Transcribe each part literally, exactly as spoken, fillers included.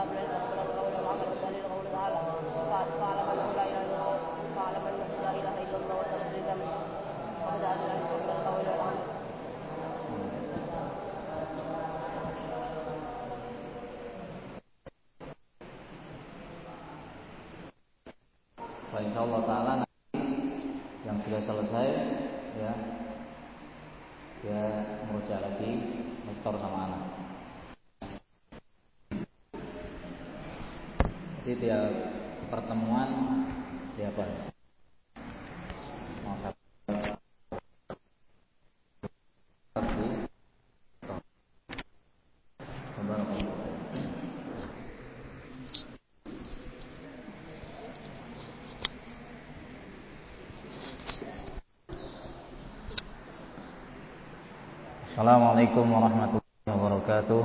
الأسباب العلم والقول والعمل والدليل قول تعالى فاعلم أنه لا إله إلا الله فاعلم أنه لا إله إلا الله وتغفر ذنبه وبدأ بذلك من القول والعمل. Insyaallah taala nanti yang sudah selesai ya dia merujuk lagi mestor sama anak. Jadi tiap pertemuan dia apa? Mau satu Assalamualaikum warahmatullahi wabarakatuh.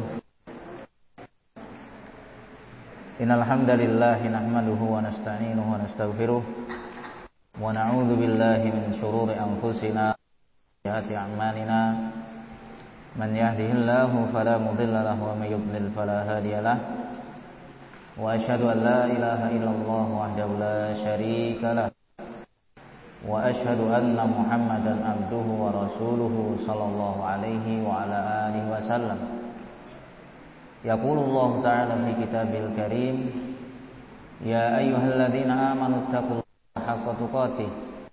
Innal hamdalillah nahmaduhu wa nasta'inuhu wa nastaghfiruh wa na'udzu billahi min shururi anfusina wa sayyiati a'malina. Man yahdihillahu fala mudilla lahu wa may yudlil fala hadiya lahu. Wa asyhadu an la ilaha illallah wahdahu la syarika lahu. Wa asyhadu anna Muhammadan abduhu wa rasuluhu sallallahu alaihi wa ala alihi wa sallam. Yaqulullahu ta'ala fi kitabil karim, ya ayyuhalladzina amanu taqullaha haqqa tuqatih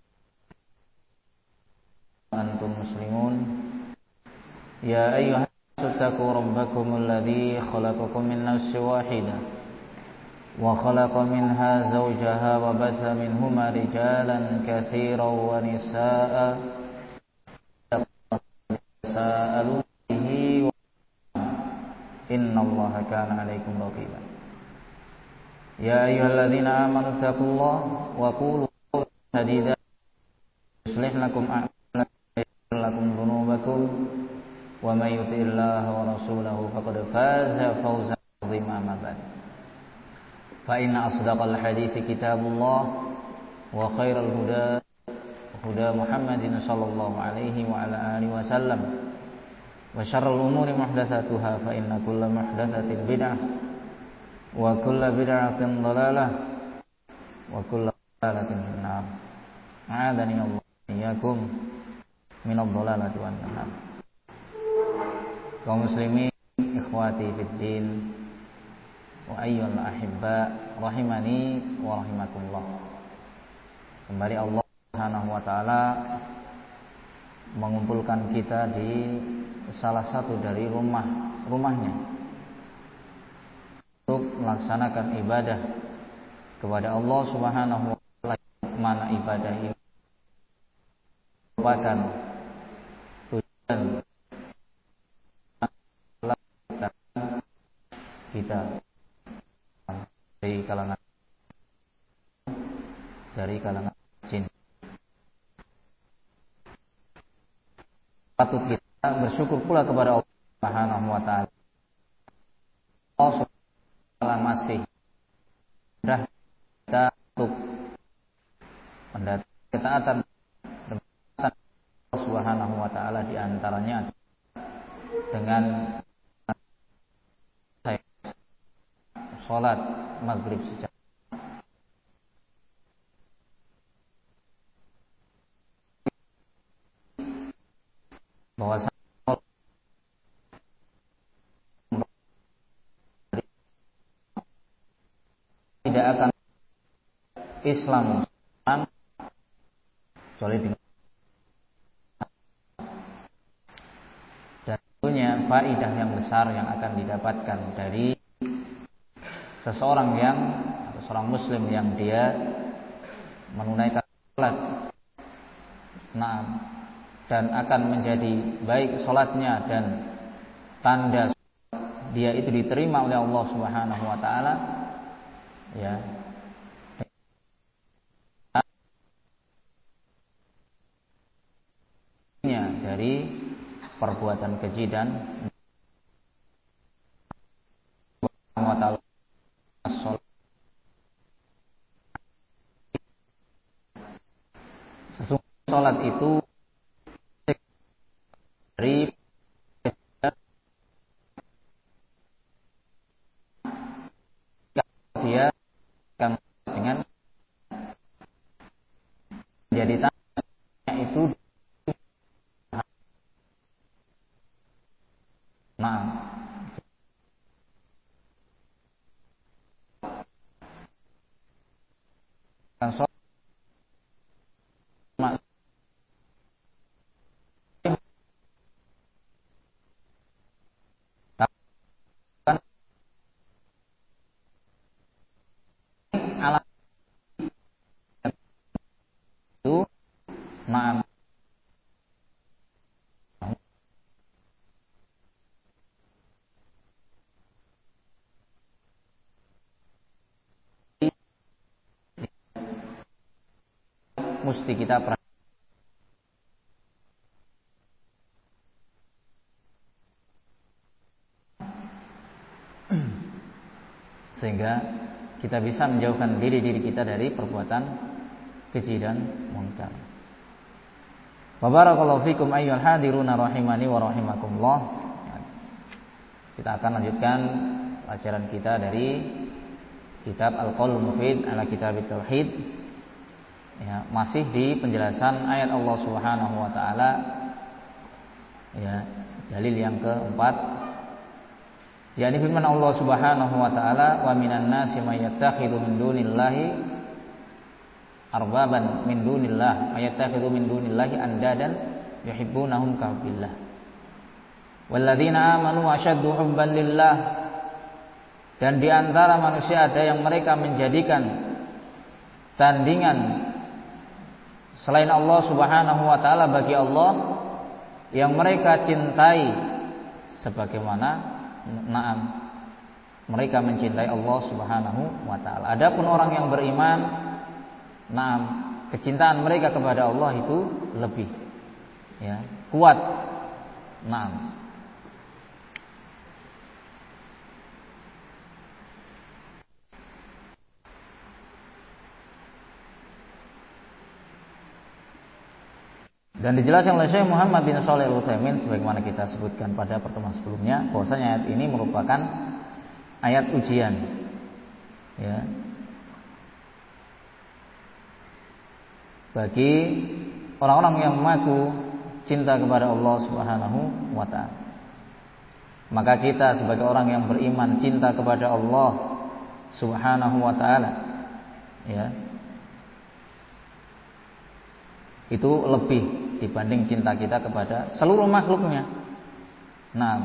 wa antum muslimun. Ya ayyuhannasu taqu rabbakumul ladzi khalaqakum min nafsin wahidah wa khalaqa minha zawjaha wa basa minhuma rijalan katsiran wa nisaa'a sa'alu bihi wa innallaha kana 'alaikum raqiba. Ya ayyuhalladzina amanu taqullaha wa qulu qawlan sadida yuslih lakum a'malakum wa yaghfir lakum dhunubakum wa may yuti'illaha wa rasulahu faqad faza fawzan 'azima. Amma ba'd. Fa inna asdaqal hadithi kitabullah wa khairal huda huda Muhammadin sallallahu alaihi wa ala alihi wasallam wa syarrul umuri muhdatsatuha fa inna kulla muhdatsatin bid'ah wa kulla bid'atin dhalalah wa kulla dhalalatin finnar. A'adani Allah iyyakum minadh dhalalati wan nar. Kaum muslimin ikhwati fid din wa ayyuhal ahibba rahimani wa rahimakumullah. Kembali Allah Subhanahu wa taala mengumpulkan kita di salah satu dari rumah rumahnya untuk melaksanakan ibadah kepada Allah Subhanahu wa taala, mana ibadah ini merupakan tujuan kita dari kalangan dari kalangan jin. Patut kita bersyukur pula kepada Allah Subhanahu wa taala. Allah Subhanahu wa taala masih mudah kita untuk mendatangi ketaatan Allah Subhanahu wa taala, di antaranya dengan salat maghrib secara bahwa tidak akan Islam kecuali dengan dan tentunya faidah yang besar yang akan didapatkan dari seseorang yang atau seorang muslim yang dia menunaikan salat, nah, dan akan menjadi baik salatnya dan tanda dia itu diterima oleh Allah Subhanahu wa taala, ya. Dari perbuatan keji dan wa ta'ala sesungguhnya salat itu dari Nah, alam itu nah mesti kita perhatikan. Sehingga kita bisa menjauhkan diri-diri kita dari perbuatan keji dan munkar. Wa barakallahu fikum ayyuhal hadiruna rahimani wa rahimakumullah. Kita akan lanjutkan pelajaran kita dari kitab Al-Qaulul Mufid ala Kitabit Tauhid. Ya, masih di penjelasan ayat Allah Subhanahu wa taala. Ya, dalil yang keempat, yakni firman Allah Subhanahu wa taala, wa minan nasi may yattakhidhu min dunillahi arbaban min dunillah, may yattakhidhu min dunillahi andadan yuhibbunahum ka hubbillah. Walladzina amanu ashaddu hubban lillah. Dan di antara manusia ada yang mereka menjadikan tandingan selain Allah Subhanahu wa taala bagi Allah yang mereka cintai sebagaimana na'am mereka mencintai Allah Subhanahu wa taala. Adapun orang yang beriman, na'am, kecintaan mereka kepada Allah itu lebih ya, kuat. Na'am. Dan dijelaskan oleh Syekh Muhammad bin Shalih Al-Utsaimin sebagaimana kita sebutkan pada pertemuan sebelumnya, bahwasanya ayat ini merupakan ayat ujian. Ya. Bagi orang-orang yang mengaku cinta kepada Allah Subhanahu wa taala. Maka kita sebagai orang yang beriman cinta kepada Allah Subhanahu wa taala, ya. Itu lebih dibanding cinta kita kepada seluruh makhluknya. Nah,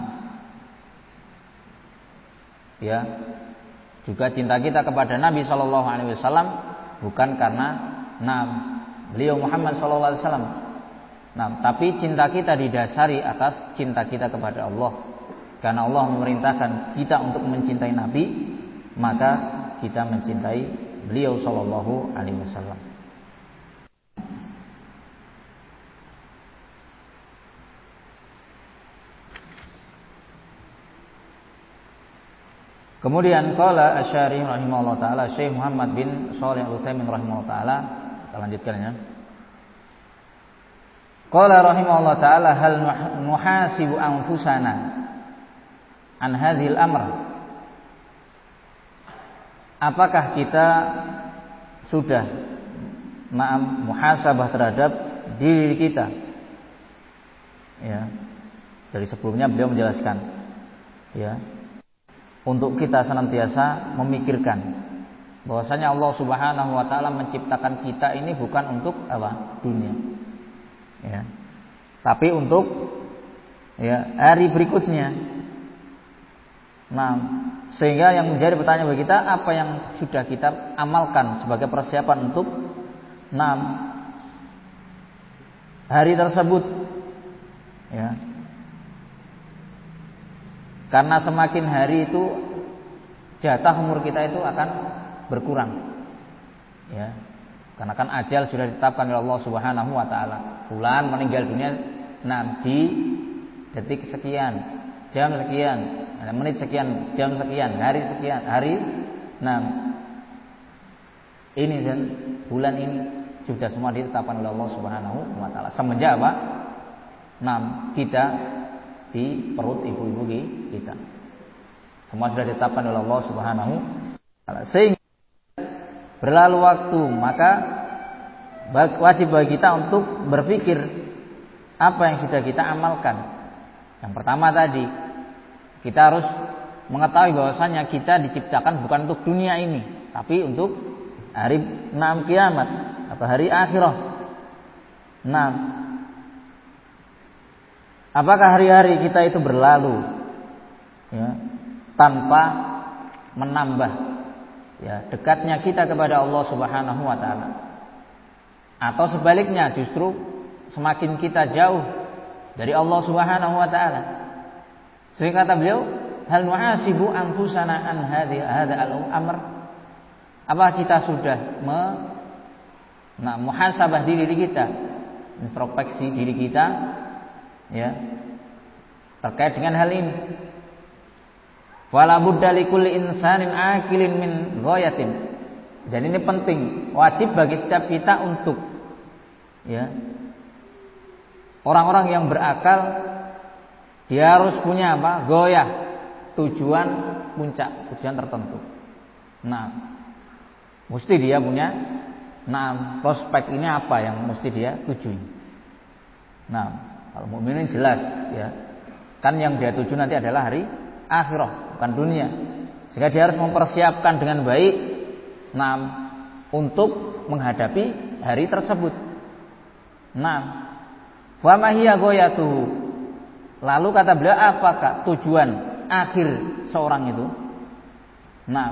ya, juga cinta kita kepada Nabi Shallallahu Alaihi Wasallam bukan karena nah, beliau Muhammad Shallallahu Alaihi Wasallam. Nah, tapi cinta kita didasari atas cinta kita kepada Allah. Karena Allah memerintahkan kita untuk mencintai Nabi, maka kita mencintai beliau Shallallahu Alaihi Wasallam. Kemudian qala Asy-Syarih rahimahullah taala, Syekh Muhammad bin Shalih Al-Utsaimin rahimahullah taala, kita lanjutkan ya. Qala rahimahullah taala, hal nuhasibu anfusana an hadhil amr? Apakah kita sudah ma'am muhasabah terhadap diri kita? Ya. Dari sebelumnya beliau menjelaskan, ya, untuk kita senantiasa memikirkan bahwasanya Allah Subhanahu wa taala menciptakan kita ini bukan untuk apa? Dunia. Ya. Tapi untuk ya, hari berikutnya. Nah, sehingga yang menjadi pertanyaan bagi kita, apa yang sudah kita amalkan sebagai persiapan untuk enam hari tersebut. Ya. Karena semakin hari itu jatah umur kita itu akan berkurang. Ya. Karena kan ajal sudah ditetapkan oleh Allah Subhanahu wa taala. Fulan meninggal dunia nah, di detik sekian, jam sekian, menit sekian, jam sekian, hari sekian, hari nah ini dan bulan ini sudah semua ditetapkan oleh Allah Subhanahu wa taala. Semenjak apa? Nah, kita di perut ibu-ibu kita. Semua sudah ditetapkan oleh Allah Subhanahu wa taala. Sehingga berlalu waktu, maka wajib bagi kita untuk berpikir apa yang sudah kita amalkan. Yang pertama tadi, Kita harus mengetahui bahwasanya kita diciptakan bukan untuk dunia ini, tapi untuk hari enam kiamat atau hari akhirah. Nah, apakah hari-hari kita itu berlalu ya, tanpa menambah ya dekatnya kita kepada Allah Subhanahu wa taala? Atau sebaliknya justru semakin kita jauh dari Allah Subhanahu wa taala? Sehingga kata beliau, hal nuhasibu anfusana an hadhi hadha al-amr? Apa kita sudah me, nah, muhasabah diri kita, introspeksi diri kita ya terkait dengan hal ini? Wala budda likulli insanin akilin min ghayatin. Dan ini penting, wajib bagi setiap kita untuk ya orang-orang yang berakal, dia harus punya apa? Goyah, tujuan puncak, tujuan tertentu. Nah, mesti dia punya nah prospek ini apa yang mesti dia tuju. Nah, kalau mukminin jelas ya. Kan yang dia tuju nanti adalah hari akhirah, bukan dunia. Sehingga dia harus mempersiapkan dengan baik nah untuk menghadapi hari tersebut. Nah, fa ma hiya ghayatuhu? Lalu kata beliau, apakah tujuan akhir seorang itu? Nah,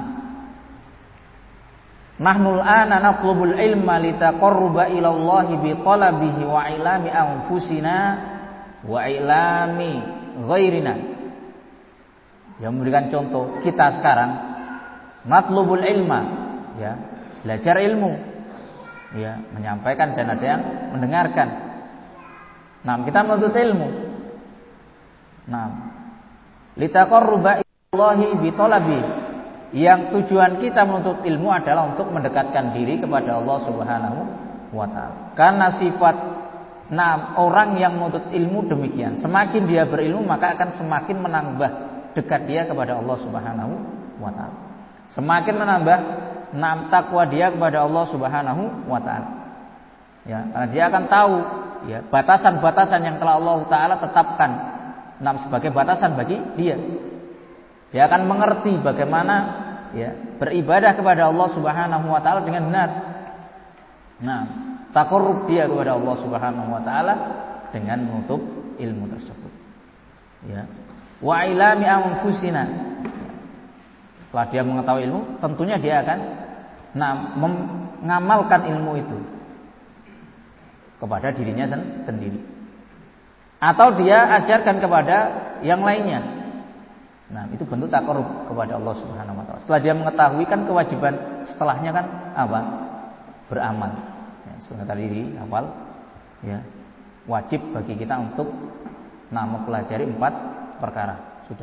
nahnul ana natlubul ilma litaqarruba ila Allah bi talabihi wa ilami anfusina wa ilami ghairina. Yang memberikan contoh, kita sekarang natlubul ilma, ya, belajar ilmu, ya, menyampaikan dan ada yang mendengarkan. Nah, kita menuntut ilmu. Nah, litaqarruba ilallahi bitolabi, yang tujuan kita menuntut ilmu adalah untuk mendekatkan diri kepada Allah Subhanahu wa taala. Karena sifat nah orang yang menuntut ilmu demikian, semakin dia berilmu maka akan semakin menambah dekat dia kepada Allah Subhanahu wa taala. Semakin menambah nah takwa dia kepada Allah Subhanahu wa taala. Ya, karena dia akan tahu ya batasan-batasan yang telah Allah taala tetapkan nah sebagai batasan bagi dia. Dia akan mengerti bagaimana ya beribadah kepada Allah Subhanahu wa taala dengan benar. Nah, taqarrub dia kepada Allah Subhanahu wa taala dengan menuntut ilmu tersebut. Ya. Wa ilami anfusina. Setelah dia mengetahui ilmu, tentunya dia akan nah mengamalkan ilmu itu kepada dirinya sen- sendiri. Atau dia ajarkan kepada yang lainnya. Nah, itu bentuk taqarrub kepada Allah Subhanahu wa taala. Setelah dia mengetahui, kan kewajiban setelahnya kan apa? Beramal. Ya, sebenarnya tadi di awal ya, wajib bagi kita untuk nah mempelajari empat perkara. Sudah.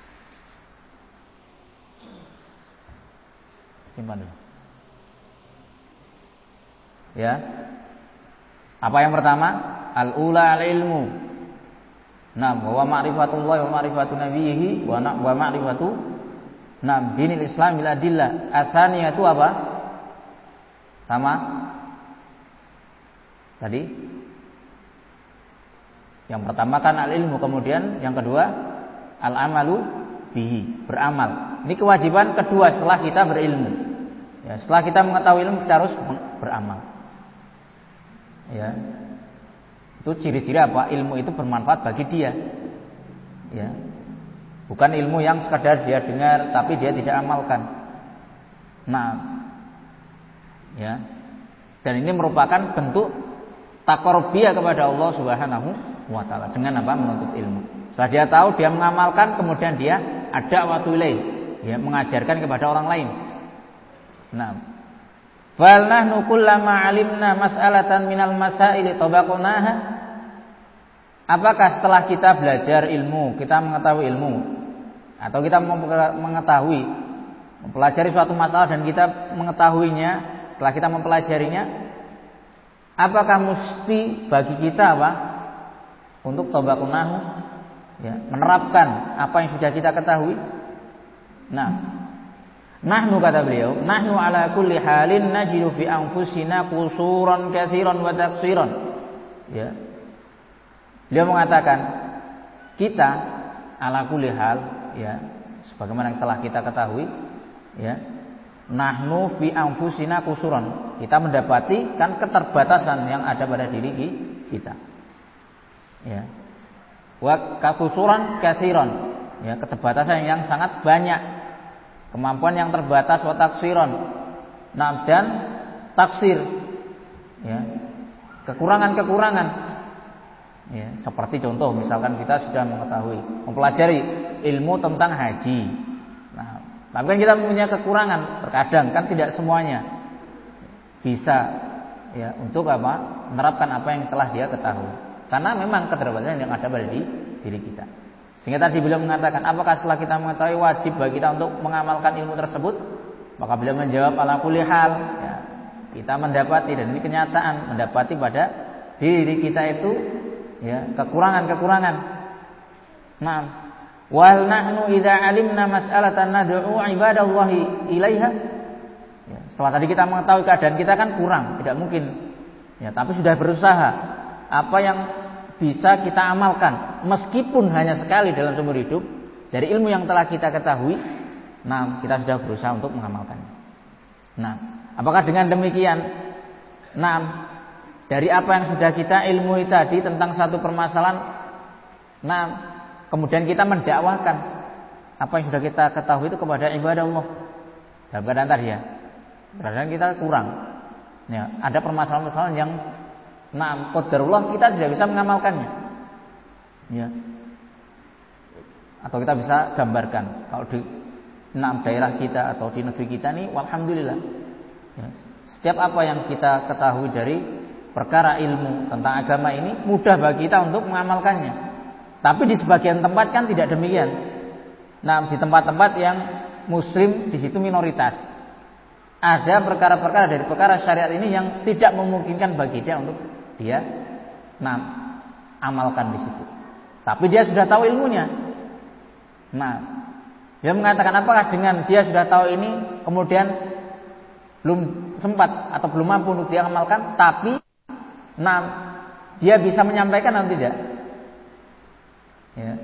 Simpan dulu. Ya. Apa yang pertama? Al-ula al-ilmu. Nah, wa ma'rifatullah wa ma'rifatu nabiyhi wa na wa ma'rifatu nam dinil Islam bil adillah. Atsaniyah itu apa? Sama tadi. Yang pertama kan al-ilmu, kemudian yang kedua al-amalu bihi, beramal. Ini kewajiban kedua setelah kita berilmu. Ya, setelah kita mengetahui ilmu kita harus beramal. Ya. Itu ciri-ciri apa? Ilmu itu bermanfaat bagi dia. Ya. Bukan ilmu yang sekadar dia dengar tapi dia tidak amalkan. Nah, ya. Dan ini merupakan bentuk taqarrub dia kepada Allah Subhanahu wa taala dengan apa? Menuntut ilmu. Setelah dia tahu, dia mengamalkan, kemudian dia ada waktu ilaih, ya, mengajarkan kepada orang lain. Nah, fal nahnu kullama alimna mas'alatan minal masaili tabaqnaha. Apakah setelah kita belajar ilmu, kita mengetahui ilmu, atau kita mengetahui mempelajari suatu masalah dan kita mengetahuinya, setelah kita mempelajarinya, apakah mesti bagi kita apa? Untuk tabaqnahu, ya, menerapkan apa yang sudah kita ketahui? Nah, nahnu kata beliau, nahnu ala kulli halin najidu fi anfusina qusuran katsiran wa taqsiran. Ya. Beliau mengatakan, kita ala kulli hal, ya, sebagaimana yang telah kita ketahui, ya, nahnu fi anfusina kusuran. Kita mendapati kan keterbatasan yang ada pada diri kita. Ya. Wa kakusuran katsiran. Ya, keterbatasan yang sangat banyak. Kemampuan yang terbatas wa taksiran. Nah, dan taksir. Ya. Kekurangan-kekurangan. Ya, seperti contoh misalkan kita sudah mengetahui, mempelajari ilmu tentang haji. Nah, tapi kan kita punya kekurangan, terkadang kan tidak semuanya bisa, ya, untuk apa? Menerapkan apa yang telah dia ketahui. Karena memang keterbatasan yang ada pada di diri kita. Sehingga tadi beliau mengatakan, apakah setelah kita mengetahui wajib bagi kita untuk mengamalkan ilmu tersebut? Maka beliau menjawab ala kulli hal, ya, kita mendapati, dan ini kenyataan, mendapati pada diri kita itu, ya, kekurangan-kekurangan. Nah, wal nahnu idza alimna mas'alatan nad'u ibadallahi ilaiha. Ya, setelah tadi kita mengetahui keadaan kita kan kurang, tidak mungkin. Ya, tapi sudah berusaha apa yang bisa kita amalkan meskipun hanya sekali dalam seumur hidup dari ilmu yang telah kita ketahui. Nah, kita sudah berusaha untuk mengamalkannya. Nah, apakah dengan demikian, nah, dari apa yang sudah kita ilmui tadi tentang satu permasalahan, nah, kemudian kita mendakwahkan apa yang sudah kita ketahui itu kepada ibadah Allah. Dalam keadaan tadi, ya, keadaan kita kurang. Ya, ada permasalahan-permasalahan yang, nah, qadarullah kita tidak bisa mengamalkannya. Ya. Atau kita bisa gambarkan kalau di enam daerah kita atau di negeri kita ini, alhamdulillah, ya, setiap apa yang kita ketahui dari perkara ilmu tentang agama ini mudah bagi kita untuk mengamalkannya. Tapi di sebagian tempat kan tidak demikian. Nah, di tempat-tempat yang muslim di situ minoritas, ada perkara-perkara dari perkara syariat ini yang tidak memungkinkan bagi dia untuk dia, nah, amalkan di situ. Tapi dia sudah tahu ilmunya. Nah, dia mengatakan, apakah dengan dia sudah tahu ini kemudian belum sempat atau belum mampu untuk dia amalkan, tapi, nah, dia bisa menyampaikan atau tidak? Ya.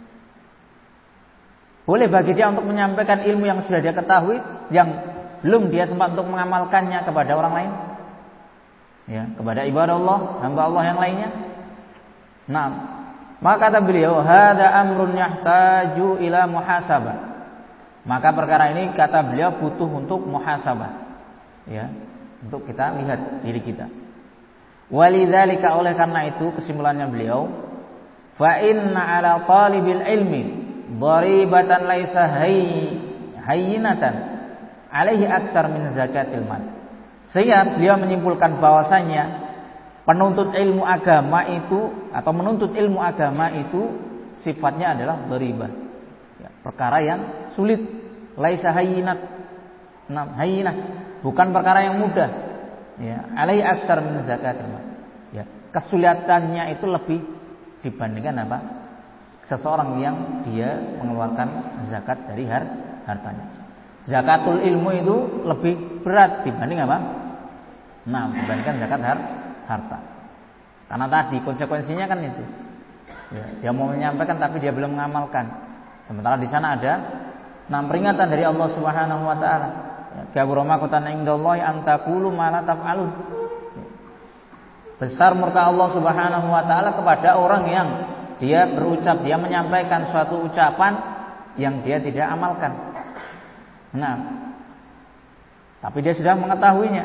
Boleh bagi dia untuk menyampaikan ilmu yang sudah dia ketahui, yang belum dia sempat untuk mengamalkannya kepada orang lain, ya, kepada ibadah Allah, hamba Allah yang lainnya. Nah, maka kata beliau, hada amrun yahtaju ila muhasabah. Maka perkara ini, kata beliau, butuh untuk muhasabah, ya, untuk kita lihat diri kita. Walidzalika, oleh karena itu, kesimpulannya beliau, fa inna ala talibil ilmi dharibatan laisa hayyinatan alaihi aksar min zakatil mal. Sehingga beliau menyimpulkan bahwasanya penuntut ilmu agama itu, atau menuntut ilmu agama itu sifatnya adalah dharibah, ya, perkara yang sulit, laisa hayyinat, nah, hayyinah, bukan perkara yang mudah, ya, alaihi aksar min zakatil mal, ya, kesulitannya itu lebih dibandingkan apa? Seseorang yang dia mengeluarkan zakat dari hartanya. Zakatul ilmu itu lebih berat dibanding apa? Nah, dibandingkan zakat harta. Karena tadi konsekuensinya kan itu. Ya, dia mau menyampaikan tapi dia belum mengamalkan. Sementara di sana ada enam peringatan dari Allah Subhanahu wa taala. Kabura maqtan indallahi an taqulu ma la taf'alun. Besar murka Allah Subhanahu wa taala kepada orang yang dia berucap, dia menyampaikan suatu ucapan yang dia tidak amalkan. Nah, tapi dia sudah mengetahuinya.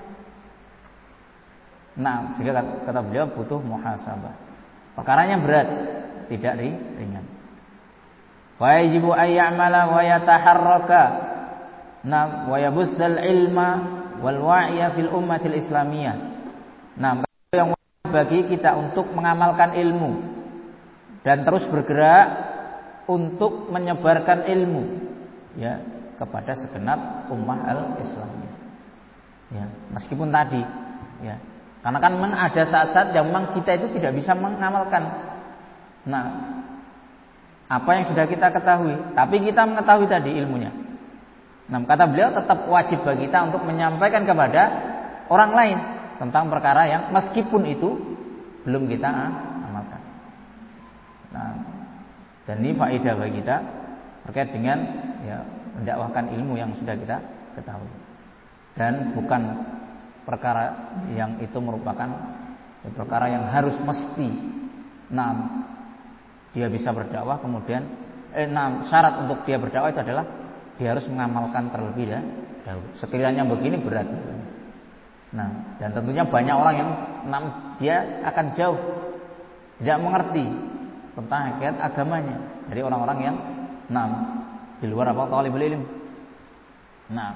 Nah, sehingga kata beliau butuh muhasabah. Perkaranya berat, tidak ringan. Wa yajibu ay ya'mala wa yataharraka, nah, wa yabussal ilma wal wa'ya fil ummatil islamiyah. Nah, yang bagi kita untuk mengamalkan ilmu dan terus bergerak untuk menyebarkan ilmu, ya, kepada segenap ummah al-Islamiyah. Ya, meskipun tadi, ya, karena kan memang ada saat-saat yang memang kita itu tidak bisa mengamalkan, nah, apa yang sudah kita ketahui, tapi kita mengetahui tadi ilmunya. Nah, kata beliau tetap wajib bagi kita untuk menyampaikan kepada orang lain tentang perkara yang meskipun itu belum kita amalkan. Nah, Dan ini faedah bagi kita terkait dengan ya mendakwahkan ilmu yang sudah kita ketahui. Dan bukan perkara yang itu merupakan ya, perkara yang harus mesti nah dia bisa berdakwah kemudian eh, nah syarat untuk dia berdakwah itu adalah dia harus mengamalkan terlebih dahulu. Sekiranya begini berat. Nah, dan tentunya banyak orang yang nah, dia akan jauh tidak mengerti tentang hakikat agamanya dari orang-orang yang nah di luar apa talibul ilm. Nah,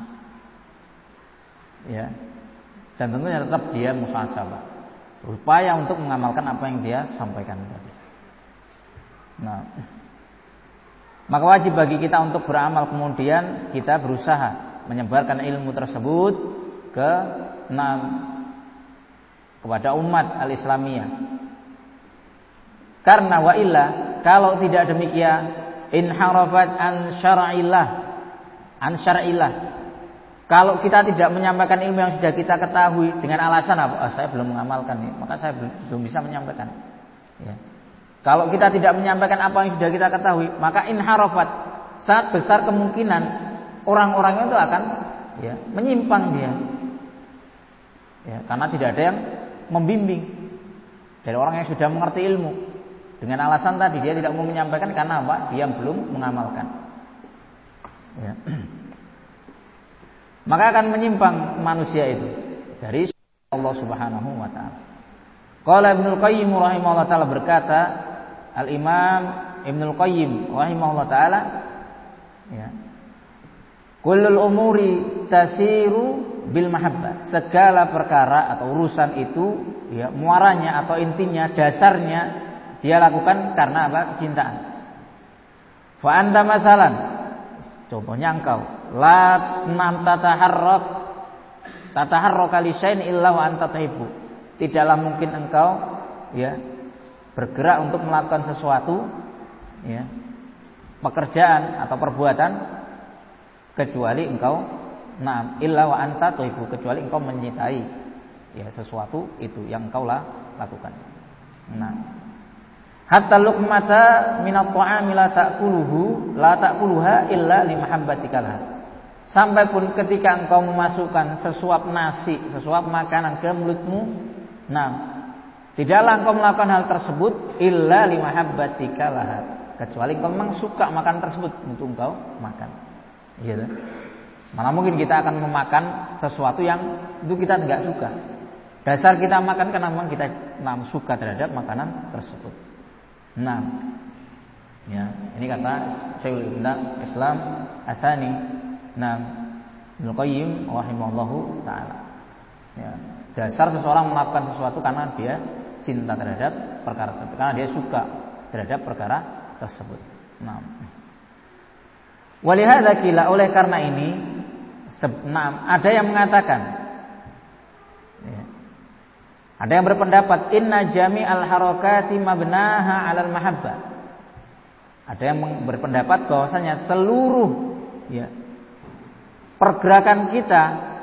ya. Dan tentunya tetap dia muhasabah, berupaya untuk mengamalkan apa yang dia sampaikan tadi. Nah, maka wajib bagi kita untuk beramal, kemudian kita berusaha menyebarkan ilmu tersebut ke enam kepada umat al-Islamiyah. Karena wa illa, kalau tidak demikian, inharafat an syara'illah, an syara'illah. Kalau kita tidak menyampaikan ilmu yang sudah kita ketahui dengan alasan apa? Oh, saya belum mengamalkan nih, maka saya belum, belum bisa menyampaikan. Ya. Kalau kita tidak menyampaikan apa yang sudah kita ketahui, maka inharafat, sangat besar kemungkinan orang-orang itu akan ya, menyimpang dia. Ya, karena tidak ada yang membimbing dari orang yang sudah mengerti ilmu. Dengan alasan tadi dia tidak mau menyampaikan karena apa? Dia belum mengamalkan. Ya. Maka akan menyimpang manusia itu dari Allah Subhanahu wa taala. Qala Ibnu Qayyim rahimahullah taala, berkata Al-Imam Ibnu Qayyim rahimahullah taala, ya. Kullul umuri tasiru bil mahabbah. Segala perkara atau urusan itu ya muaranya atau intinya, dasarnya dia lakukan karena apa? Kecintaan. Fa anta masalan, contohnya engkau la nam tataharrak tataharraka li syai'in illa wa anta tuhibbu. Tidaklah mungkin engkau ya bergerak untuk melakukan sesuatu ya pekerjaan atau perbuatan kecuali engkau na'am illa wa anta tuhibbu, kecuali engkau mencintai ya sesuatu itu yang engkau lah lakukan. Nah, hatta luqmata minat ta'ami la ta'kuluhu la ta'kuluha illa li mahabbatika laha. Sampai pun ketika engkau memasukkan sesuap nasi, sesuap makanan ke mulutmu, nah, tidaklah engkau melakukan hal tersebut illa li mahabbatika laha, kecuali engkau memang suka makan tersebut untuk engkau makan. Gitu. Mana mungkin kita akan memakan sesuatu yang itu kita tidak suka. Dasar kita makan karena memang kita memang suka terhadap makanan tersebut. Nah, ya, ini kata Syekhul Islam Asani, nah, Ibnu Qayyim rahimahullahu taala. Ya, dasar seseorang melakukan sesuatu karena dia cinta terhadap perkara tersebut, karena dia suka terhadap perkara tersebut. Nah, walihada kila, oleh karena ini, nah, ada yang mengatakan, ya, ada yang berpendapat inna jami al harakati mabnaha alal mahabbah. Ada yang berpendapat bahwasanya seluruh ya pergerakan kita,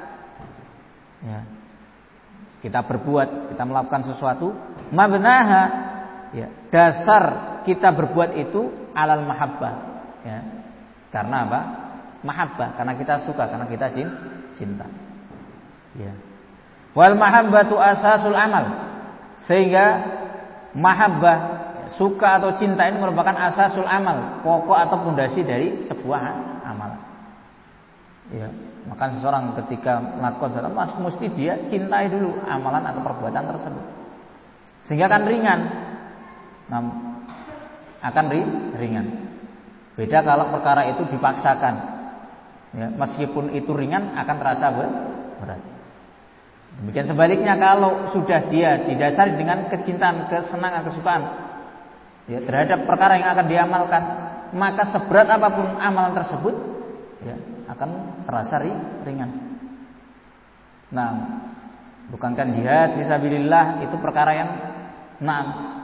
ya, kita berbuat, kita melakukan sesuatu, mabnaha, ya, dasar kita berbuat itu alal mahabbah, ya. Karena apa? Mahabbah, karena kita suka, karena kita cinta. Ya. Wal mahabbatu asasul amal. Sehingga mahabbah, suka atau cinta ini merupakan asasul amal, pokok atau pondasi dari sebuah amalan. Ya, maka seseorang ketika melakukan sesuatu mesti dia cintai dulu amalan atau perbuatan tersebut. Sehingga akan ringan. Nah, akan ringan. Beda kalau perkara itu dipaksakan. Ya, meskipun itu ringan akan terasa berat. Demikian sebaliknya kalau sudah dia didasari dengan kecintaan, kesenangan, kesukaan ya, terhadap perkara yang akan diamalkan, maka seberat apapun amalan tersebut ya, akan terasa ringan. Nah, bukankah jihad fisabilillah itu perkara yang nah,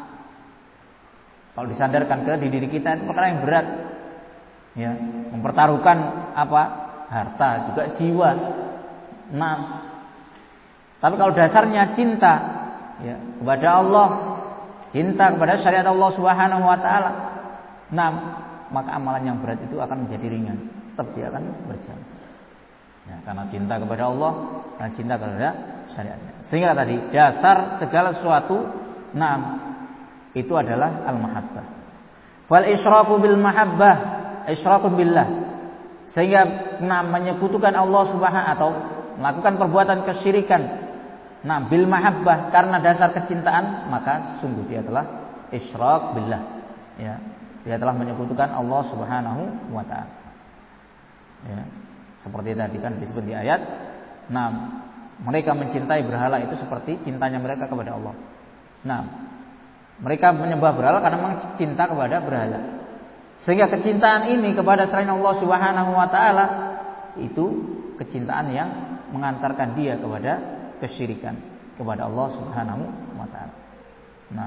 kalau disandarkan ke diri kita itu perkara yang berat. Ya, mempertaruhkan apa? Harta, juga jiwa. Nah, tapi kalau dasarnya cinta ya, kepada Allah, cinta kepada syariat Allah Subhanahu wa taala, Nah, maka amalan yang berat itu akan menjadi ringan, tetap dia akan berjalan. Ya, karena cinta kepada Allah dan cinta kepada syariatnya. Sehingga tadi dasar segala sesuatu, nah, itu adalah al-mahabbah. Wal isyraku bil mahabbah, isyrakun billah. Sehingga nah, menyekutukan Allah Subhanahu atau melakukan perbuatan kesyirikan, nah, bil mahabbah karena dasar kecintaan, maka sungguh dia telah isyrak billah. Ya, dia telah menyekutukan Allah Subhanahu wa taala. Ya. Seperti tadi kan disebut di ayat, nah, mereka mencintai berhala itu seperti cintanya mereka kepada Allah. Nah, mereka menyembah berhala karena memang cinta kepada berhala. Sehingga kecintaan ini kepada selain Allah Subhanahu wa taala itu kecintaan yang mengantarkan dia kepada kesyirikan kepada Allah Subhanahu wa taala. Nah,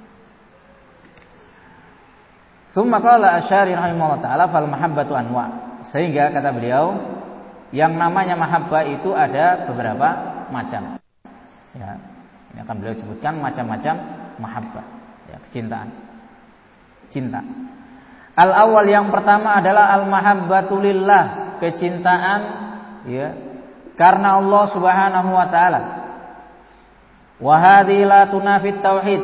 Tsumma qala Asy'ari rahimahullah taala fal mahabbatu anwa. Sehingga kata beliau, yang namanya mahabbah itu ada beberapa macam. Ya, ini akan beliau sebutkan macam-macam mahabbah, ya, kecintaan. Cinta. Al-awwal yang pertama adalah al-mahabbatu lillah, kecintaan ya karena Allah Subhanahu wa taala. Wa hadhihi la tunafit tauhid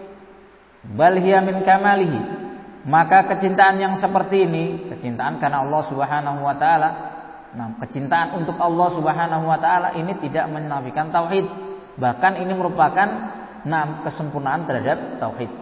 bal hiya min kamalihi. Maka kecintaan yang seperti ini, kecintaan karena Allah Subhanahu wa taala, nah, kecintaan untuk Allah Subhanahu wa taala ini tidak menafikan tauhid, bahkan ini merupakan nah, kesempurnaan terhadap tauhid.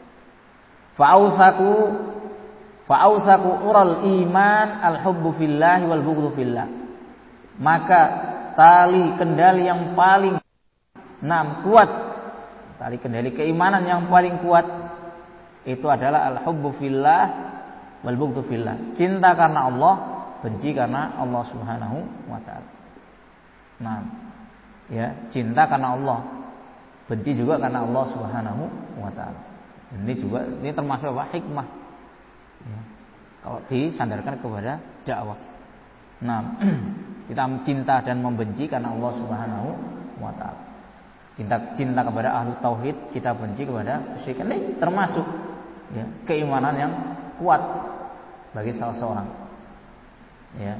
Fa'ausaku fa'ausaku ural iman al-hubbu fillahi wal bughdhu fillah. Maka tali kendali yang paling nah, kuat, tali kendali keimanan yang paling kuat itu adalah al-hubbu fillah wal bughdhu fillah. Cinta karena Allah, benci karena Allah Subhanahu wa taala. Nah, ya, cinta karena Allah, benci juga karena Allah Subhanahu wa taala. Ini juga ini termasuk apa? Hikmah. Ya, kalau disandarkan kepada dakwah. Nah, kita cinta dan membenci karena Allah Subhanahu wa taala. Cinta cinta kepada ahlu tauhid, kita benci kepada kesyirikan. Ini termasuk ya, keimanan yang kuat bagi salah seorang. Ya.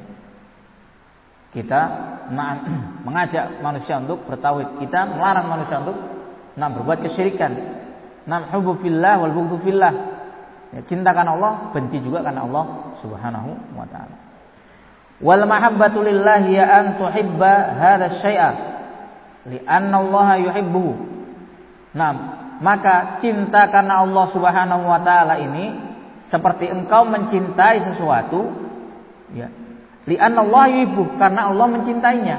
Kita mengajak manusia untuk bertauhid, kita melarang manusia untuk nah, berbuat kesyirikan. Nam hubbu fillah wal bughdhu fillah. Ya, cinta karena Allah, benci juga karena Allah Subhanahu wa taala. Wal mahabbatu lillahi ya an tuhibba hadha syai'a li'anna Allah yuhibbuhu. Nah, maka cinta karena Allah Subhanahu wa taala ini seperti engkau mencintai sesuatu, ya. Li'anna Allah yuhibbuhu, karena Allah mencintainya.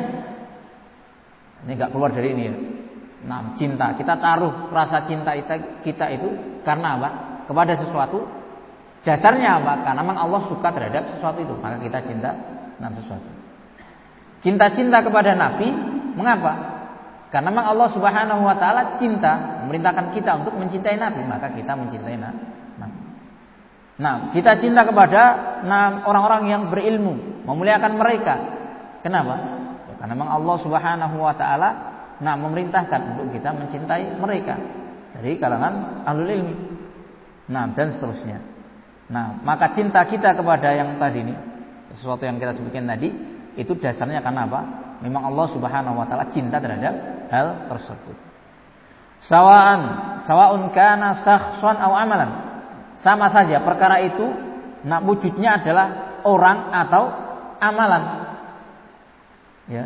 Ini enggak keluar dari ini. Ya. Nah, cinta, kita taruh rasa cinta kita, kita itu karena apa? Kepada sesuatu. Dasarnya apa? Karena memang Allah suka terhadap sesuatu itu, maka kita cinta dengan sesuatu. Cinta-cinta kepada Nabi, mengapa? Karena memang Allah Subhanahu wa taala cinta, memerintahkan kita untuk mencintai Nabi, maka kita mencintai Nabi. Nah, kita cinta kepada nah, orang-orang yang berilmu, memuliakan mereka. Kenapa? Ya, karena memang Allah Subhanahu wa taala nah memerintahkan untuk kita mencintai mereka dari kalangan ahlul ilmi. Nah, dan seterusnya. Nah, maka cinta kita kepada yang tadi ini, sesuatu yang kita sebutkan tadi, itu dasarnya karena apa? Memang Allah Subhanahu wa taala cinta terhadap hal tersebut. Sawa'an, sawa'un kana syakhsan aw amalan. Sama saja perkara itu nah wujudnya adalah orang atau amalan. Ya.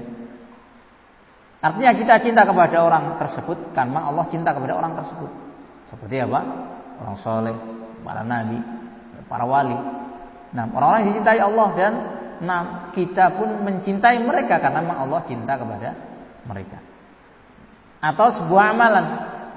Artinya kita cinta kepada orang tersebut karena Allah cinta kepada orang tersebut. Seperti apa? Orang soleh, para nabi, para wali. Nah, orang-orang yang dicintai Allah dan nah, kita pun mencintai mereka karena memang Allah cinta kepada mereka. Atau sebuah amalan.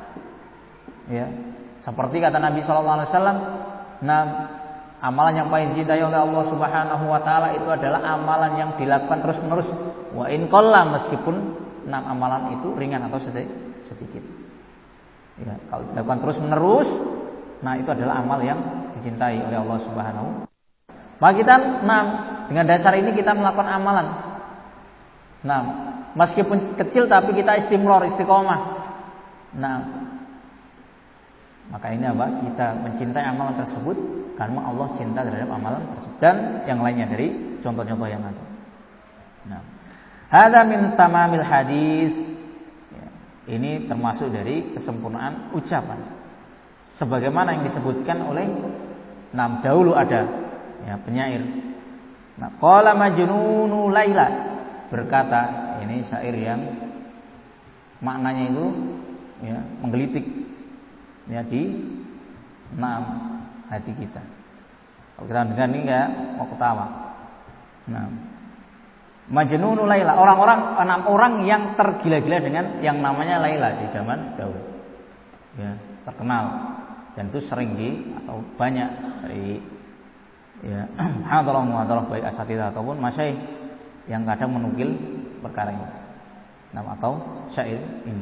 Ya. Seperti kata Nabi sallallahu alaihi wasallam, nah, amalan yang paling dicintai oleh Allah Subhanahu wa taala itu adalah amalan yang dilakukan terus-menerus. Wa in qalla, meskipun enam amalan itu ringan atau sedikit. Ya, kalau dilakukan terus-menerus, nah itu adalah amal yang dicintai oleh Allah Subhanahu. Maka kita nah, dengan dasar ini kita melakukan amalan. Nah, meskipun kecil tapi kita istimror, istiqomah. Nah, Maka ini apa? Kita mencintai amalan tersebut karena Allah cinta terhadap amalan tersebut dan yang lainnya dari contoh-contoh yang ada. Nah, hadza min tamamil hadis. Ya, ini termasuk dari kesempurnaan ucapan. Sebagaimana yang disebutkan oleh nam dahulu ada ya, penyair. Nah, qala majnunu Laila berkata, ini syair yang maknanya itu ya, menggelitik ya di enam hati kita. Kalau kita dengar ini ya mau ketawa. Nah, majnunu Laila, orang-orang enam orang yang tergila-gila dengan yang namanya Laila di zaman dahulu. Ya, terkenal dan itu sering di atau banyak dari ya hadrah muhadarah baik asatidzah ataupun masyayikh yang kadang menukil perkara ini. Nah, atau syair ini.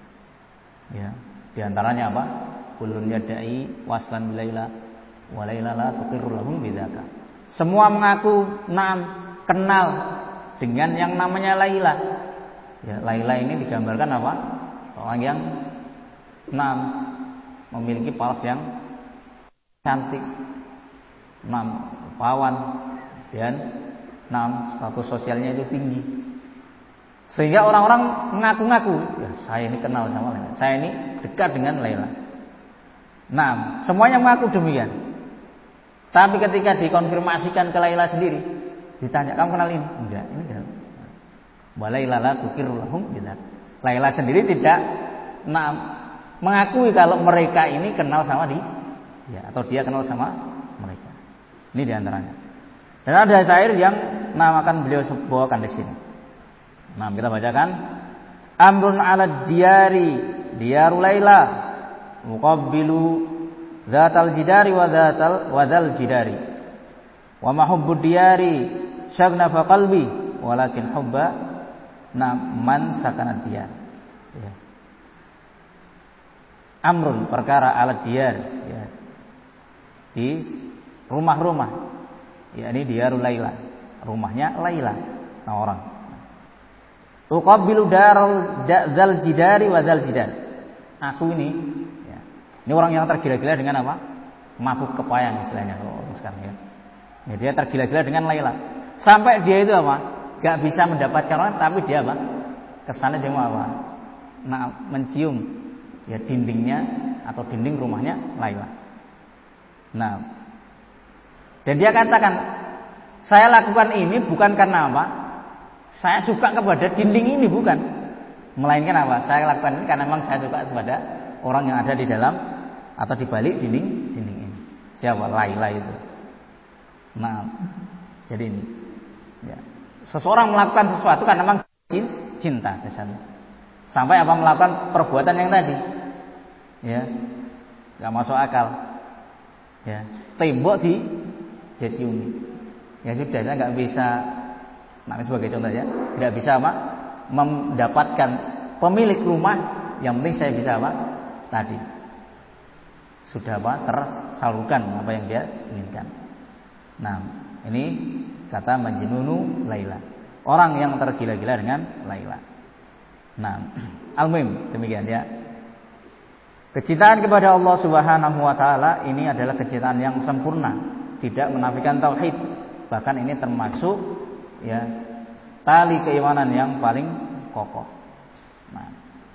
Ya, di antaranya apa? Kullun yadai waslan bilaila wa laila la tuqirru lahum bidzaka. Semua mengaku na'am kenal dengan yang namanya Laila. Ya, Laila ini digambarkan apa? Orang yang na'am memiliki paras yang cantik, na'am rupawan dan na'am status sosialnya itu tinggi. Sehingga orang-orang mengaku-ngaku, ya saya ini kenal sama Laila, saya ini dekat dengan Laila. Nah, semuanya mengaku demikian. Tapi ketika dikonfirmasikan ke Laila sendiri, ditanya, kamu kenal ini? Enggak, ini enggak. Wa Laila la tuqirru lahum bidzak. Laila sendiri tidak nah, mengakui kalau mereka ini kenal sama dia, ya, atau dia kenal sama mereka. Ini diantaranya. Dan ada syair yang namakan beliau bawakan di sini. Nah, kita bacakan. Amrun 'ala diyari diyaru Laila muqabbilu dzatal jidari wa dzatal wa dzal jidari wa ma hubbud diyari syagnafa qalbi walakin hubba na man sakanad diyar. Ya. Amrun perkara 'ala diyar ya. Di rumah-rumah. Ya, ini diyarul Laila. Rumahnya Laila. Nah, orang uqabbilu daral dzal jidari wa dzal jidar. Aku ini ya. Ini orang yang tergila-gila dengan apa? Mabuk kepayang istilahnya kalau sekarang ya. Ya, dia tergila-gila dengan Laila. Sampai dia itu apa? Gak bisa mendapatkan orang, tapi dia apa? Kesana cuma apa? Nah, mencium ya dindingnya atau dinding rumahnya Laila. Nah, dan dia katakan, saya lakukan ini bukan karena apa? Saya suka kepada dinding ini, bukan. Melainkan apa? Saya lakukan ini karena memang saya suka kepada orang yang ada di dalam atau di balik dinding dinding ini. Siapa? Laila itu. Nah, jadi ini. Ya. Seseorang melakukan sesuatu karena memang cinta ke sana. Sampai apa melakukan perbuatan yang tadi. Ya. Enggak masuk akal. Ya. Tembok di dia ciumi. Ya sudah, saya enggak bisa. Nah, sebagai contoh ya, tidak bisa apa? Mendapatkan pemilik rumah, yang penting saya bisa apa? Tadi. Sudah apa? Tersalurkan apa yang dia inginkan. Nah, ini kata majnunu Laila. Orang yang tergila-gila dengan Laila. Nah, al-muhim demikian ya. Kecintaan kepada Allah Subhanahu wa taala ini adalah kecintaan yang sempurna, tidak menafikan tauhid. Bahkan ini termasuk ya tali keimanan yang paling kokoh. Nah,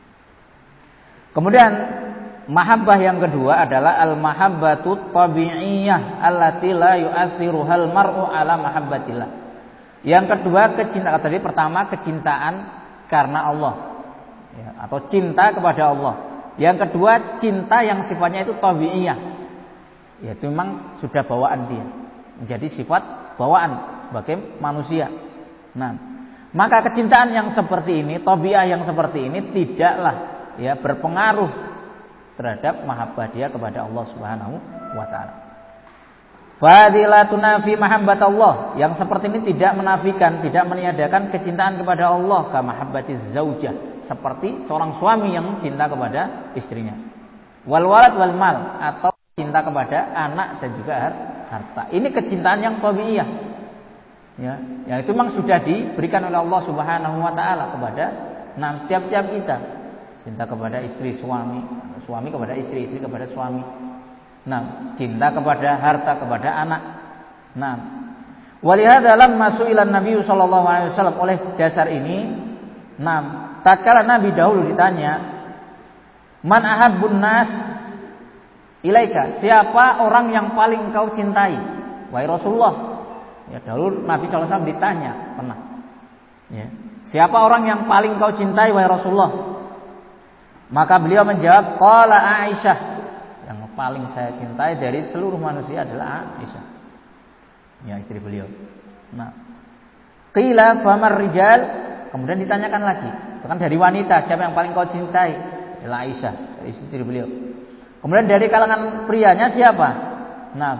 kemudian mahabbah yang kedua adalah al-mahabbatut tabi'iyah allati la yu'athiruhal mar'u ala mahabbatillah. Yang kedua kecintaan tadi pertama kecintaan karena Allah ya, atau cinta kepada Allah. Yang kedua cinta yang sifatnya itu tabi'iyah. Ya, itu memang sudah bawaan dia. Menjadi sifat bawaan sebagai manusia. Nah, maka kecintaan yang seperti ini, tabi'ah yang seperti ini tidaklah ya berpengaruh terhadap mahabbah dia kepada Allah Subhanahu wa taala. Fadilatun nafi mahabbat Allah, yang seperti ini tidak menafikan, tidak meniadakan kecintaan kepada Allah, ka mahabbatiz zaujah, seperti seorang suami yang cinta kepada istrinya. Wal walad wal mal, atau cinta kepada anak dan juga harta. Ini kecintaan yang tabi'iyah. Ya, yang itu memang sudah diberikan oleh Allah Subhanahu wa taala kepada nah setiap-tiap kita. cinta kepada istri suami, suami kepada istri, istri kepada suami. Nah, cinta kepada harta, kepada anak. Nah, walihada lamma su'ilan Nabi sallallahu alaihi wasallam, oleh dasar ini, nah, tatkala Nabi dahulu ditanya, man ahabbun nas ilaika, siapa orang yang paling engkau cintai wahai Rasulullah? Ya, dahulu Nabi sallallahu alaihi wasallam ditanya pernah. Ya, siapa orang yang paling engkau cintai wahai Rasulullah? Maka beliau menjawab, qala Aisyah, yang paling saya cintai dari seluruh manusia adalah Aisyah. Ya, istri beliau. Nah, qila famar rijal, kemudian ditanyakan lagi, itu kan dari wanita, siapa yang paling kau cintai? Adalah Aisyah, istri beliau. Kemudian dari kalangan prianya siapa? Nah,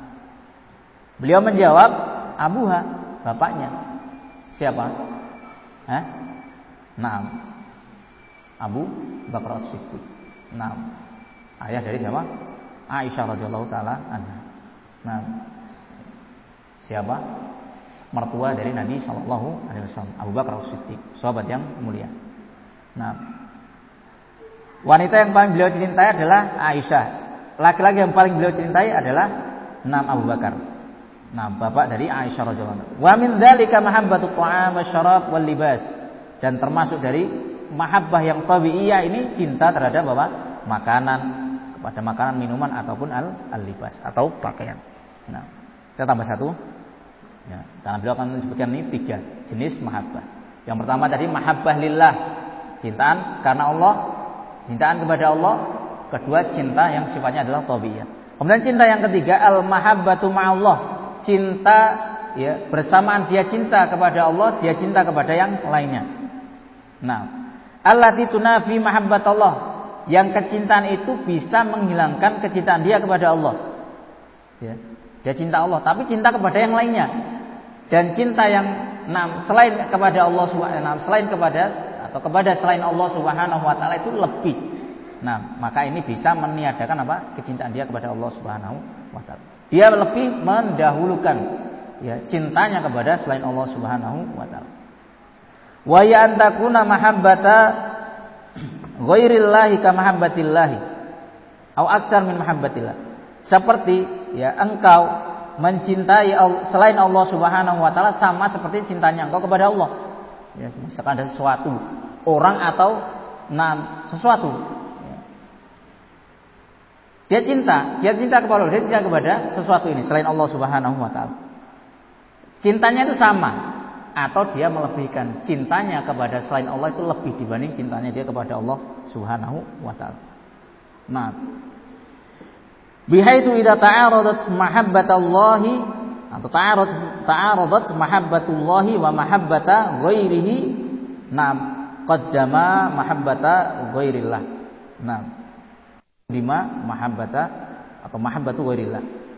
beliau menjawab, abuha, bapaknya. Siapa? Hah? Nah, Abu Bakar As-Siddiq. Nah, ayah dari siapa? Aisyah radhiyallahu taala anha. Nah, siapa? Mertua dari Nabi sallallahu alaihi wasallam, Abu Bakar As-Siddiq, sahabat yang mulia. Nah, wanita yang paling beliau cintai adalah Aisyah. Laki-laki yang paling beliau cintai adalah Nam Abu Bakar. Nah, bapak dari Aisyah radhiyallahu anha. Wa min dzalika mahabbatut ta'am wasyarab wal libas. Dan termasuk dari mahabbah yang tabi'iyah ini cinta terhadap apa? Makanan, kepada makanan, minuman ataupun al-libas atau pakaian. Nah, kita tambah satu. Ya, karena beliau akan menyebutkan ini tiga jenis mahabbah. Yang pertama tadi mahabbah lillah, cintaan karena Allah, cintaan kepada Allah. Kedua, cinta yang sifatnya adalah tabi'iyah. Kemudian cinta yang ketiga, al-mahabbatu ma'allah, cinta ya bersamaan dia cinta kepada Allah, dia cinta kepada yang lainnya. Nah, allati tunafi mahabbatallah, yang kecintaan itu bisa menghilangkan kecintaan dia kepada Allah. Ya, dia cinta Allah, tapi cinta kepada yang lainnya. Dan cinta yang enam selain kepada Allah subhanahu, selain kepada atau kepada selain Allah Subhanahu wa taala itu lebih. Nah, maka ini bisa meniadakan apa? Kecintaan dia kepada Allah Subhanahu wa taala. Dia lebih mendahulukan ya cintanya kepada selain Allah Subhanahu wa taala. Wa ya antakuna mahabbata ghairillahi ka mahabbatillahi au aktsar min mahabbatillah. Seperti ya engkau mencintai selain Allah Subhanahu wa taala sama seperti cintanya engkau kepada Allah. Ya, misalkan ada sesuatu, orang atau nah, sesuatu. Ya. Dia cinta, dia cinta kepada Allah, dia cinta kepada sesuatu ini selain Allah Subhanahu wa taala. Cintanya itu sama atau dia melebihkan cintanya kepada selain Allah itu lebih dibanding cintanya dia kepada Allah Subhanahu wa taala. Nah, bihaitu idza ta'aradat mahabbatallahi atau ta'arad ta'aradat mahabbatullahi wa mahabbata ghairihi, nah qaddama mahabbata ghairillah. Nah, lima mahabbata atau mahabbatu ghairillah.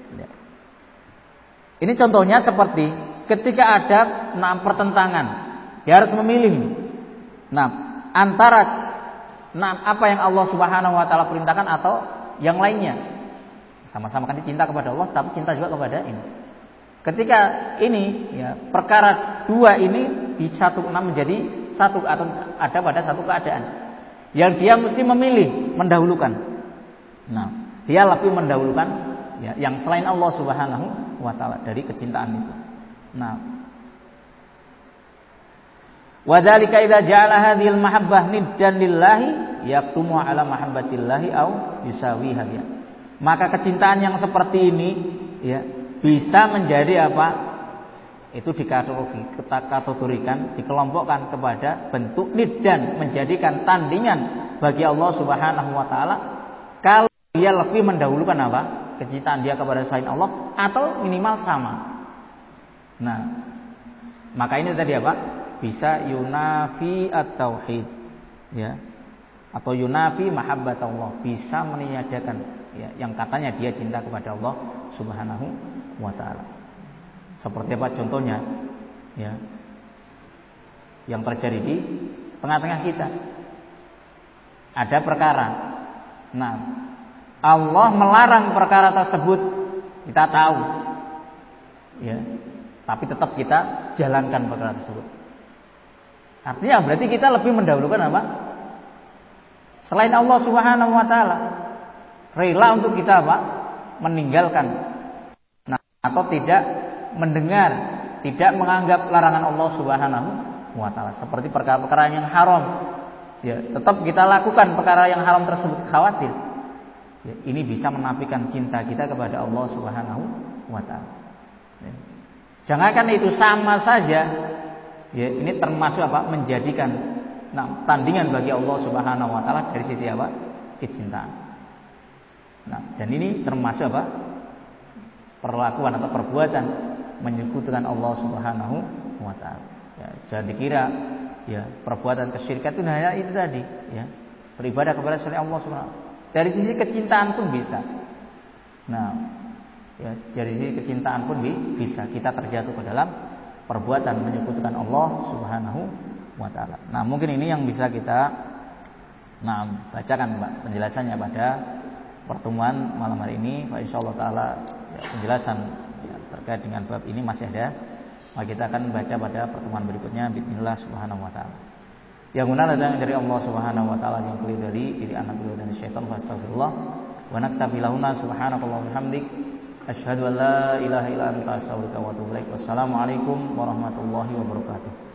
Ini contohnya seperti ketika ada nah, pertentangan, dia harus memilih. Nah, antara nah, apa yang Allah Subhanahu wa taala perintahkan atau yang lainnya. Sama-sama kan cinta kepada Allah, tapi cinta juga kepada ini. Ketika ini ya, perkara dua ini disatukan menjadi satu atau ada pada satu keadaan yang dia mesti memilih, mendahulukan. Nah, dia lebih mendahulukan ya, yang selain Allah Subhanahu wa taala dari kecintaan itu. Nah, wa dzalika idza ja'ala hadhil mahabbah niddan lillahi yaqtumu ala mahabbatillahi au yusawiha ya. Maka kecintaan yang seperti ini ya bisa menjadi apa? Itu dikategorikan, dikelompokkan kepada bentuk niddan, menjadikan tandingan bagi Allah Subhanahu wa taala kalau dia lebih mendahulukan apa? Kecintaan dia kepada selain Allah atau minimal sama. Nah, maka ini tadi apa? Bisa yunafi at-tauhid ya. Atau yunafi mahabbatullah, bisa meniadakan ya, yang katanya dia cinta kepada Allah Subhanahu wa taala. Seperti apa contohnya? Ya. Yang terjadi di tengah-tengah kita. Ada perkara. Nah, Allah melarang perkara tersebut, kita tahu. Ya. Tapi tetap kita jalankan perkara tersebut. Artinya berarti kita lebih mendahulukan apa? selain Allah Subhanahu wa taala. Rela untuk kita apa? Meninggalkan. Nah, atau tidak mendengar, tidak menganggap larangan Allah Subhanahu wa taala, seperti perkara-perkara yang haram. Ya, tetap kita lakukan perkara yang haram tersebut, khawatir ya, ini bisa menafikan cinta kita kepada Allah Subhanahu wa taala. Ya. Jangankan itu, sama saja ya, ini termasuk apa? Menjadikan nah, tandingan bagi Allah Subhanahu wa taala dari sisi apa? Kecintaan. Nah, dan ini termasuk apa? Perlakuan atau perbuatan menyekutukan Allah Subhanahu wa taala. Ya, jangan dikira ya perbuatan kesyirikan itu hanya itu tadi, ya. Beribadah kepada selain Allah Subhanahu wa taala. Dari sisi kecintaan pun bisa. Nah, ya, dari sisi kecintaan pun bisa kita terjatuh ke dalam perbuatan menyekutukan Allah Subhanahu wa taala. Nah, mungkin ini yang bisa kita nah bacakan Mbak penjelasannya pada pertemuan malam hari ini. Pak insyaallah taala ya, penjelasan ya, terkait dengan bab ini masih ada. Maka kita akan baca pada pertemuan berikutnya. Bismillah subhanahu wa ta'ala. Yang benar adalah dari Allah Subhanahu wa taala, yang keliru dari diri anak beliau dan syaitan. Astagfirullah wa naktafi lahuna subhanakallah wa bihamdik asyhadu an la ilaha illa anta astaghfiruka wa atubu ilaik. Wassalamualaikum warahmatullahi wabarakatuh.